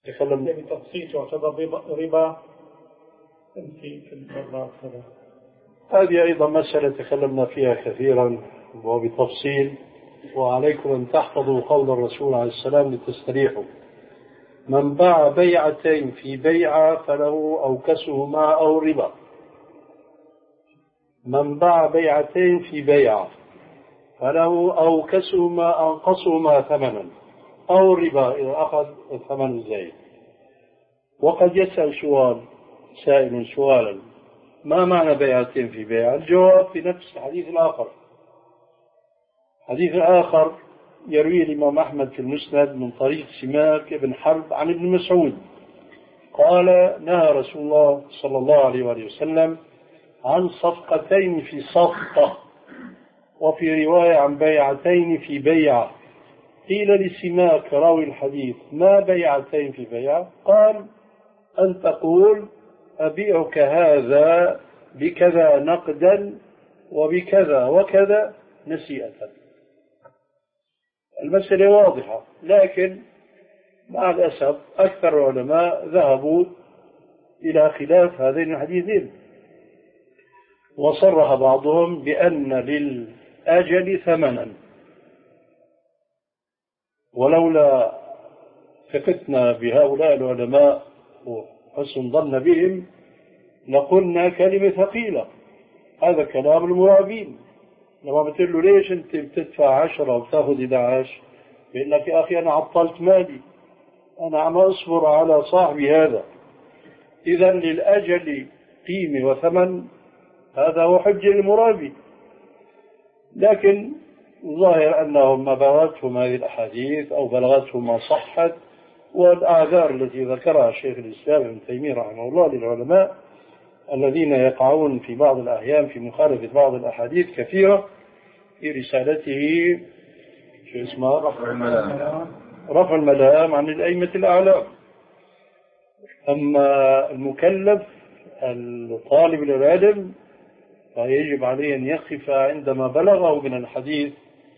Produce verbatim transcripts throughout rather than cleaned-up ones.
تكلمنا بتفصيل تعتبر ربا في المرات. هذه أيضا مسألة تكلمنا فيها كثيرا وبتفصيل، وعليكم أن تحفظوا قول الرسول عليه السلام لتستريحوا: من باع بيعتين في بيعة فله أوكسهما أو ربا. من باع بيعتين في بيعة فله أوكسهما أنقصهما ثمنا أو ربا إذا أخذ الثمن زايد. وقد يسأل سؤال سائل سؤالا: ما معنى بيعتين في بيعة؟ الجواب في نفس الحديث الآخر. الحديث الآخر يروي الإمام أحمد في المسند من طريق سماك بن حرب عن ابن مسعود قال: نهى رسول الله صلى الله عليه وآله وسلم عن صفقتين في صفقة، وفي رواية عن بيعتين في بيعة. قيل لسماك راوي الحديث: ما بيعتين في بيعة؟ قال: أن تقول أبيعك هذا بكذا نقدا وبكذا وكذا نسيئة. المسألة واضحة، لكن مع الأسف أكثر العلماء ذهبوا إلى خلاف هذين الحديثين، وصرح بعضهم بأن للأجل ثمنا. ولولا ثقتنا بهؤلاء العلماء وحسن ظن بهم لقلنا كلمة ثقيلة. هذا كلام المرابين. لما بتقول له ليش أنت بتدفع عشرة وبتاخذ إحدى عشر؟ بيقول لك: يا أخي أنا عطلت مالي، أنا عم أصبر على صاحبي هذا. إذا للأجل قيمة وثمن، هذا هو حجة المرابي. لكن ظاهر أنهم ما بلغتهم هذه الأحاديث أو بلغتهم ما صحت، والأعذار التي ذكرها شيخ الإسلام ابن تيمية رحمه الله للعلماء الذين يقعون في بعض الأحيان في مخالفة بعض الأحاديث كثيرة في رسالته شو اسمها؟ رفع الملام رفع الملام عن الأئمة الأعلام. أما المكلف الطالب العلم فيجب عليه أن يقف عندما بلغه من الحديث،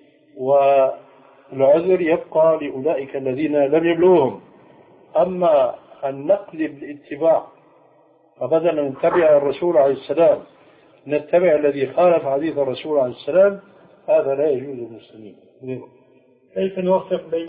والعذر يبقى لأولئك الذين لم يبلغهم. أما أن نقلب الاتباع فبدل نتبع الرسول عليه السلام نتبع الذي خالف حديث الرسول عليه السلام، هذا لا يجوز للمسلمين. كيف نوفق بين